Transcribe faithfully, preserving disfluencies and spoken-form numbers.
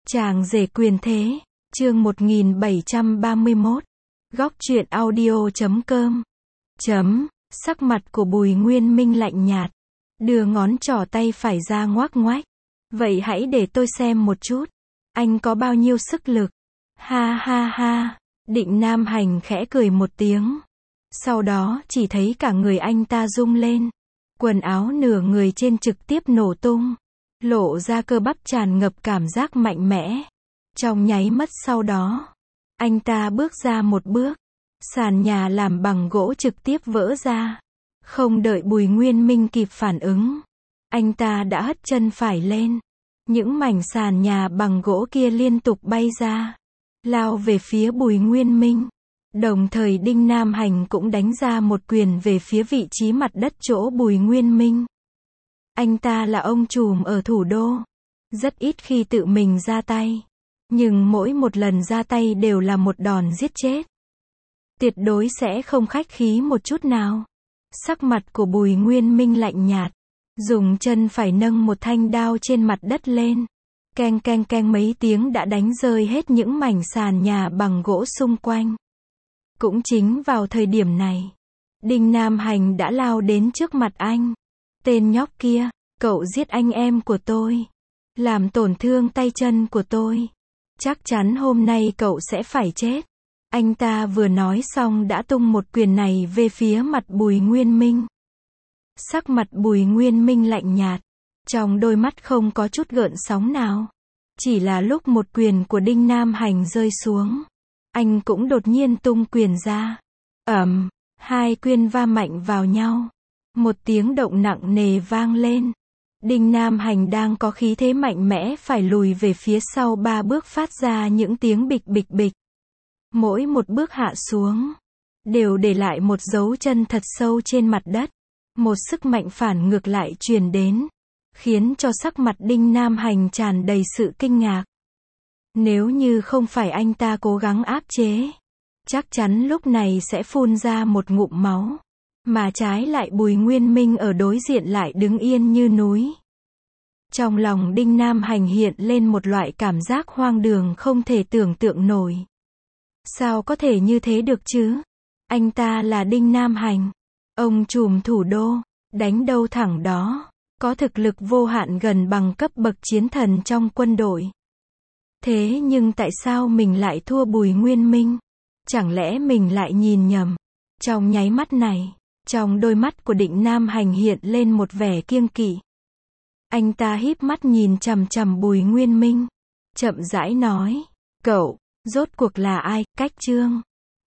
Chàng rể quyền thế, chương một nghìn bảy trăm ba mươi mốt. Góc truyện audio chấm com. Chấm, sắc mặt của Bùi Nguyên Minh lạnh nhạt, đưa ngón trỏ tay phải ra ngoác ngoách. Vậy hãy để tôi xem một chút, anh có bao nhiêu sức lực. Ha ha ha, Định Nam Hành khẽ cười một tiếng. Sau đó chỉ thấy cả người anh ta rung lên. Quần áo nửa người trên trực tiếp nổ tung, lộ ra cơ bắp tràn ngập cảm giác mạnh mẽ. Trong nháy mắt sau đó, anh ta bước ra một bước, sàn nhà làm bằng gỗ trực tiếp vỡ ra. Không đợi Bùi Nguyên Minh kịp phản ứng, anh ta đã hất chân phải lên. Những mảnh sàn nhà bằng gỗ kia liên tục bay ra, lao về phía Bùi Nguyên Minh. Đồng thời Đinh Nam Hành cũng đánh ra một quyền về phía vị trí mặt đất chỗ Bùi Nguyên Minh. Anh ta là ông trùm ở thủ đô, rất ít khi tự mình ra tay, nhưng mỗi một lần ra tay đều là một đòn giết chết. Tuyệt đối sẽ không khách khí một chút nào. Sắc mặt của Bùi Nguyên Minh lạnh nhạt, dùng chân phải nâng một thanh đao trên mặt đất lên. Keng keng keng mấy tiếng đã đánh rơi hết những mảnh sàn nhà bằng gỗ xung quanh. Cũng chính vào thời điểm này, Đinh Nam Hành đã lao đến trước mặt anh. Tên nhóc kia, cậu giết anh em của tôi, làm tổn thương tay chân của tôi. Chắc chắn hôm nay cậu sẽ phải chết. Anh ta vừa nói xong đã tung một quyền này về phía mặt Bùi Nguyên Minh. Sắc mặt Bùi Nguyên Minh lạnh nhạt, trong đôi mắt không có chút gợn sóng nào. Chỉ là lúc một quyền của Đinh Nam Hành rơi xuống, anh cũng đột nhiên tung quyền ra. Ầm, hai quyền va mạnh vào nhau. Một tiếng động nặng nề vang lên. Đinh Nam Hành đang có khí thế mạnh mẽ phải lùi về phía sau ba bước phát ra những tiếng bịch bịch bịch. Mỗi một bước hạ xuống, đều để lại một dấu chân thật sâu trên mặt đất. Một sức mạnh phản ngược lại truyền đến, khiến cho sắc mặt Đinh Nam Hành tràn đầy sự kinh ngạc. Nếu như không phải anh ta cố gắng áp chế, chắc chắn lúc này sẽ phun ra một ngụm máu. Mà trái lại Bùi Nguyên Minh ở đối diện lại đứng yên như núi. Trong lòng Đinh Nam Hành hiện lên một loại cảm giác hoang đường không thể tưởng tượng nổi. Sao có thể như thế được chứ? Anh ta là Đinh Nam Hành, ông trùm thủ đô, đánh đâu thẳng đó, có thực lực vô hạn gần bằng cấp bậc chiến thần trong quân đội. Thế nhưng tại sao mình lại thua Bùi Nguyên Minh? Chẳng lẽ mình lại nhìn nhầm? Trong nháy mắt này, trong đôi mắt của Định Nam Hành hiện lên một vẻ kiêng kỵ. Anh ta híp mắt nhìn chằm chằm Bùi Nguyên Minh, chậm rãi nói, cậu, rốt cuộc là ai? Cách Trương,